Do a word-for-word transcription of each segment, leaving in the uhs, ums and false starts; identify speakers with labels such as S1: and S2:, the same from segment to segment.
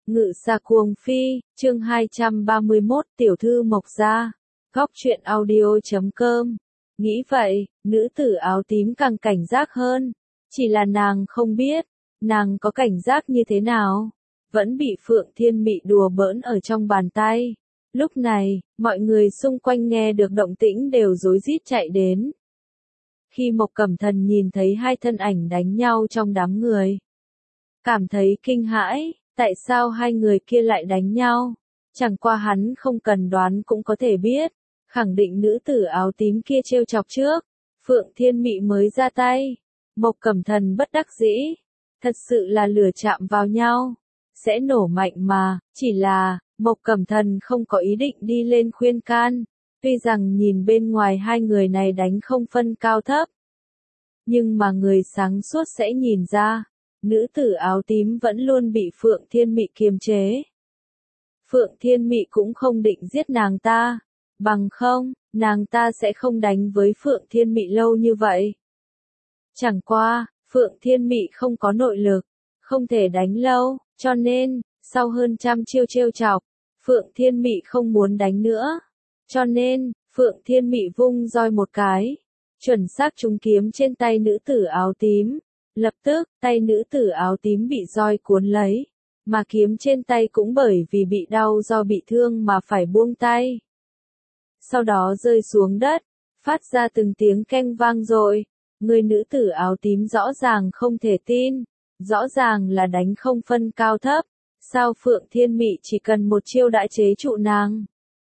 S1: Ngự xa cuồng phi, chương hai trăm ba mươi mốt tiểu thư Mộc gia. Góc truyện audio chấm com. Nghĩ vậy, nữ tử áo tím càng cảnh giác hơn. Chỉ là nàng không biết, nàng có cảnh giác như thế nào. Vẫn bị Phượng Thiên Mị đùa bỡn ở trong bàn tay. Lúc này, mọi người xung quanh nghe được động tĩnh đều rối rít chạy đến. Khi Mộc Cẩm Thần nhìn thấy hai thân ảnh đánh nhau trong đám người, cảm thấy kinh hãi. Tại sao hai người kia lại đánh nhau? Chẳng qua hắn không cần đoán cũng có thể biết, khẳng định nữ tử áo tím kia trêu chọc trước, Phượng Thiên Mị mới ra tay. Mộc Cẩm Thần bất đắc dĩ, thật sự là lửa chạm vào nhau, sẽ nổ mạnh mà, chỉ là, Mộc Cẩm Thần không có ý định đi lên khuyên can, tuy rằng nhìn bên ngoài hai người này đánh không phân cao thấp, nhưng mà người sáng suốt sẽ nhìn ra. Nữ tử áo tím vẫn luôn bị Phượng Thiên Mị kiềm chế. Phượng Thiên Mị cũng không định giết nàng ta, bằng không, nàng ta sẽ không đánh với Phượng Thiên Mị lâu như vậy. Chẳng qua, Phượng Thiên Mị không có nội lực, không thể đánh lâu, cho nên, sau hơn trăm chiêu trêu chọc, Phượng Thiên Mị không muốn đánh nữa. Cho nên, Phượng Thiên Mị vung roi một cái, chuẩn xác trúng kiếm trên tay nữ tử áo tím. Lập tức, tay nữ tử áo tím bị roi cuốn lấy, mà kiếm trên tay cũng bởi vì bị đau do bị thương mà phải buông tay. Sau đó rơi xuống đất, phát ra từng tiếng keng vang dội. Người nữ tử áo tím rõ ràng không thể tin, rõ ràng là đánh không phân cao thấp, sao Phượng Thiên Mị chỉ cần một chiêu đã chế trụ nàng.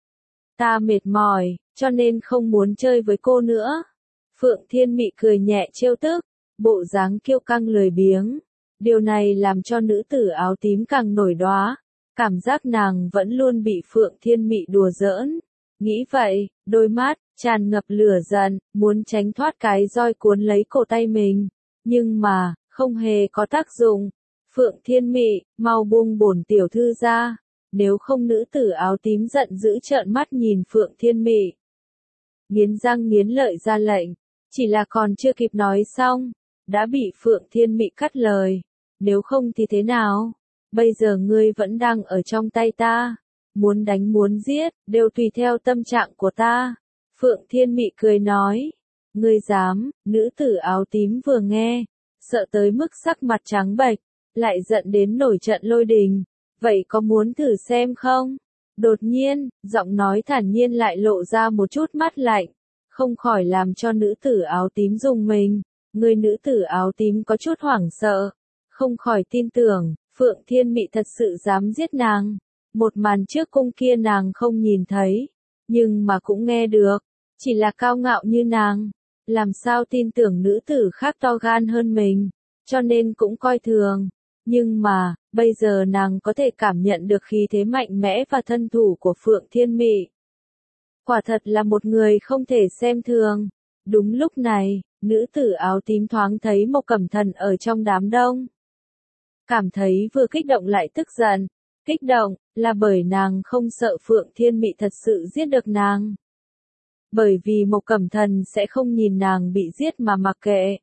S1: Ta mệt mỏi, cho nên không muốn chơi với cô nữa. Phượng Thiên Mị cười nhẹ trêu tức. Bộ dáng kiêu căng lười biếng, điều này làm cho nữ tử áo tím càng nổi đoá, cảm giác nàng vẫn luôn bị Phượng Thiên Mị đùa giỡn. Nghĩ vậy, đôi mắt tràn ngập lửa giận, muốn tránh thoát cái roi cuốn lấy cổ tay mình, nhưng mà, không hề có tác dụng. Phượng Thiên Mị, mau buông bổn tiểu thư ra, nếu không nữ tử áo tím giận dữ trợn mắt nhìn Phượng Thiên Mị. Nghiến răng nghiến lợi ra lệnh, chỉ là còn chưa kịp nói xong, đã bị Phượng Thiên Mị cắt lời. Nếu không thì thế nào? Bây giờ ngươi vẫn đang ở trong tay ta. Muốn đánh muốn giết, đều tùy theo tâm trạng của ta. Phượng Thiên Mị cười nói. Ngươi dám, nữ tử áo tím vừa nghe, sợ tới mức sắc mặt trắng bệch, lại giận đến nổi trận lôi đình. Vậy có muốn thử xem không? Đột nhiên, giọng nói thản nhiên lại lộ ra một chút mát lạnh, không khỏi làm cho nữ tử áo tím rùng mình. Người nữ tử áo tím có chút hoảng sợ, không khỏi tin tưởng, Phượng Thiên Mị thật sự dám giết nàng. Một màn trước cung kia nàng không nhìn thấy, nhưng mà cũng nghe được, chỉ là cao ngạo như nàng, làm sao tin tưởng nữ tử khác to gan hơn mình, cho nên cũng coi thường. Nhưng mà, bây giờ nàng có thể cảm nhận được khí thế mạnh mẽ và thân thủ của Phượng Thiên Mị. Quả thật là một người không thể xem thường. Đúng lúc này, nữ tử áo tím thoáng thấy Mộc Cẩm Thần ở trong đám đông. Cảm thấy vừa kích động lại tức giận. Kích động, là bởi nàng không sợ Phượng Thiên Mị thật sự giết được nàng. Bởi vì Mộc Cẩm Thần sẽ không nhìn nàng bị giết mà mặc kệ.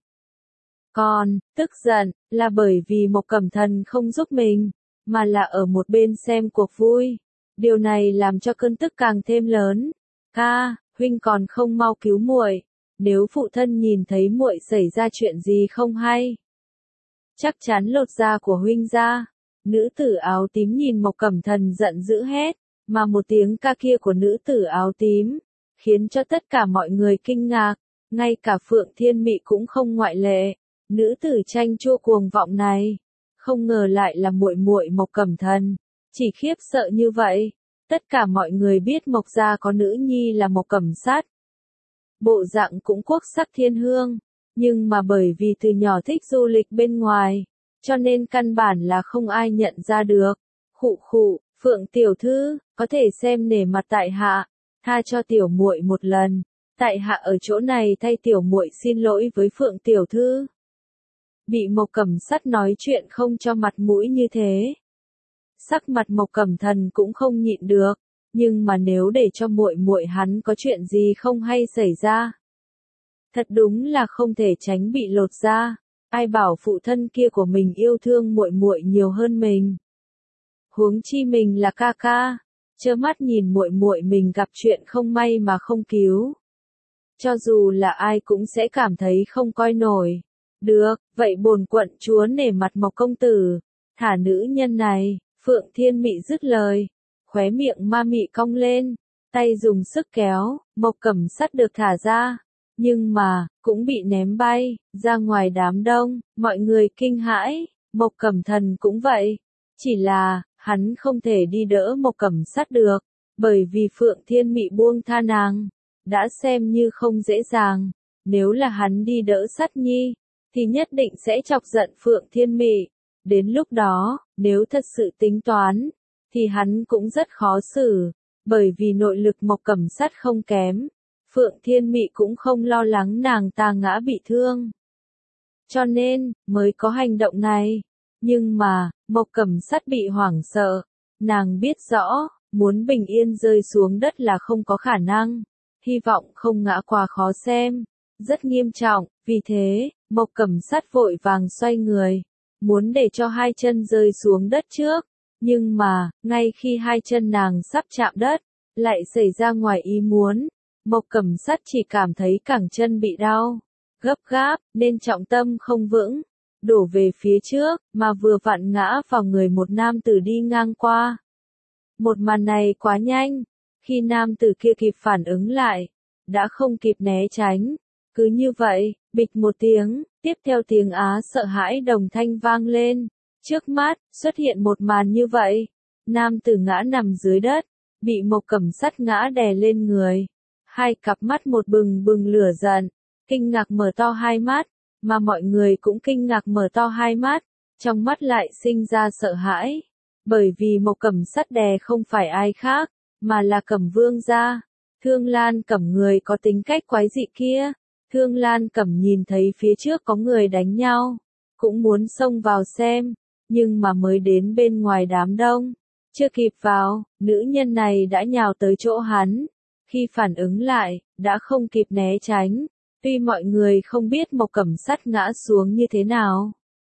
S1: Còn, tức giận, là bởi vì Mộc Cẩm Thần không giúp mình, mà là ở một bên xem cuộc vui. Điều này làm cho cơn tức càng thêm lớn. Ca, huynh còn không mau cứu muội. Nếu phụ thân nhìn thấy muội xảy ra chuyện gì không hay, chắc chắn lột da của huynh ra. Nữ tử áo tím nhìn Mộc Cẩm Thần giận dữ hét, mà một tiếng ca kia của nữ tử áo tím, khiến cho tất cả mọi người kinh ngạc, ngay cả Phượng Thiên Mị cũng không ngoại lệ. Nữ tử chanh chua cuồng vọng này, không ngờ lại là muội muội Mộc Cẩm Thần, chỉ khiếp sợ như vậy. Tất cả mọi người biết Mộc gia có nữ nhi là Mộc Cẩm Sát. Bộ dạng cũng quốc sắc thiên hương, nhưng mà bởi vì từ nhỏ thích du lịch bên ngoài, cho nên căn bản là không ai nhận ra được. Khụ khụ, Phượng tiểu thư, có thể xem nể mặt tại hạ, tha cho tiểu muội một lần, tại hạ ở chỗ này thay tiểu muội xin lỗi với Phượng tiểu thư. Bị Mộc Cẩm Sát nói chuyện không cho mặt mũi như thế, sắc mặt Mộc Cẩm Thần cũng không nhịn được. Nhưng mà nếu để cho muội muội hắn có chuyện gì không hay xảy ra, thật đúng là không thể tránh bị lột da. Ai bảo phụ thân kia của mình yêu thương muội muội nhiều hơn mình. Huống chi mình là ca ca, trơ mắt nhìn muội muội mình gặp chuyện không may mà không cứu. Cho dù là ai cũng sẽ cảm thấy không coi nổi. Được, vậy bổn quận chúa nể mặt Mộc công tử, thả nữ nhân này. Phượng Thiên Mị dứt lời, khóe miệng ma mị cong lên, tay dùng sức kéo, Mộc Cẩm Sắt được thả ra, nhưng mà, cũng bị ném bay, ra ngoài đám đông, mọi người kinh hãi, Mộc Cẩm Thần cũng vậy, chỉ là, hắn không thể đi đỡ Mộc Cẩm Sắt được, bởi vì Phượng Thiên Mị buông tha nàng, đã xem như không dễ dàng, nếu là hắn đi đỡ Sắt Nhi, thì nhất định sẽ chọc giận Phượng Thiên Mị. Đến lúc đó, nếu thật sự tính toán, thì hắn cũng rất khó xử, bởi vì nội lực Mộc Cẩm Sắt không kém, Phượng Thiên Mị cũng không lo lắng nàng ta ngã bị thương. Cho nên, mới có hành động này. Nhưng mà, Mộc Cẩm Sắt bị hoảng sợ, nàng biết rõ, muốn bình yên rơi xuống đất là không có khả năng, hy vọng không ngã quá khó xem, rất nghiêm trọng, vì thế, Mộc Cẩm Sắt vội vàng xoay người, muốn để cho hai chân rơi xuống đất trước, nhưng mà, ngay khi hai chân nàng sắp chạm đất, lại xảy ra ngoài ý muốn, Mộc Cẩm Sắt chỉ cảm thấy cẳng chân bị đau, gấp gáp, nên trọng tâm không vững, đổ về phía trước, mà vừa vặn ngã vào người một nam tử đi ngang qua. Một màn này quá nhanh, khi nam tử kia kịp phản ứng lại, đã không kịp né tránh, cứ như vậy, bịch một tiếng, tiếp theo tiếng á sợ hãi đồng thanh vang lên, trước mắt, xuất hiện một màn như vậy, nam tử ngã nằm dưới đất, bị Mộc Cẩm Sắt ngã đè lên người, hai cặp mắt một bừng bừng lửa giận, kinh ngạc mở to hai mắt, mà mọi người cũng kinh ngạc mở to hai mắt, trong mắt lại sinh ra sợ hãi, bởi vì Mộc Cẩm Sắt đè không phải ai khác, mà là Cẩm Vương gia, Thương Lan Cẩm người có tính cách quái dị kia. Thương Lan Cẩm nhìn thấy phía trước có người đánh nhau, cũng muốn xông vào xem, nhưng mà mới đến bên ngoài đám đông, chưa kịp vào, nữ nhân này đã nhào tới chỗ hắn, khi phản ứng lại, đã không kịp né tránh, tuy mọi người không biết Mộc Cẩm Sắt ngã xuống như thế nào.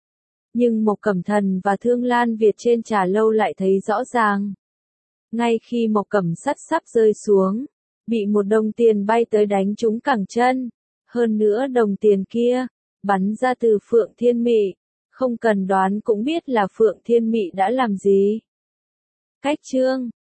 S1: Nhưng Mộc Cẩm Thần và Thương Lan Việt trên trà lâu lại thấy rõ ràng. Ngay khi Mộc Cẩm Sắt sắp rơi xuống, bị một đồng tiền bay tới đánh trúng cẳng chân. Hơn nữa đồng tiền kia, bắn ra từ Phượng Thiên Mị, không cần đoán cũng biết là Phượng Thiên Mị đã làm gì. Cách chương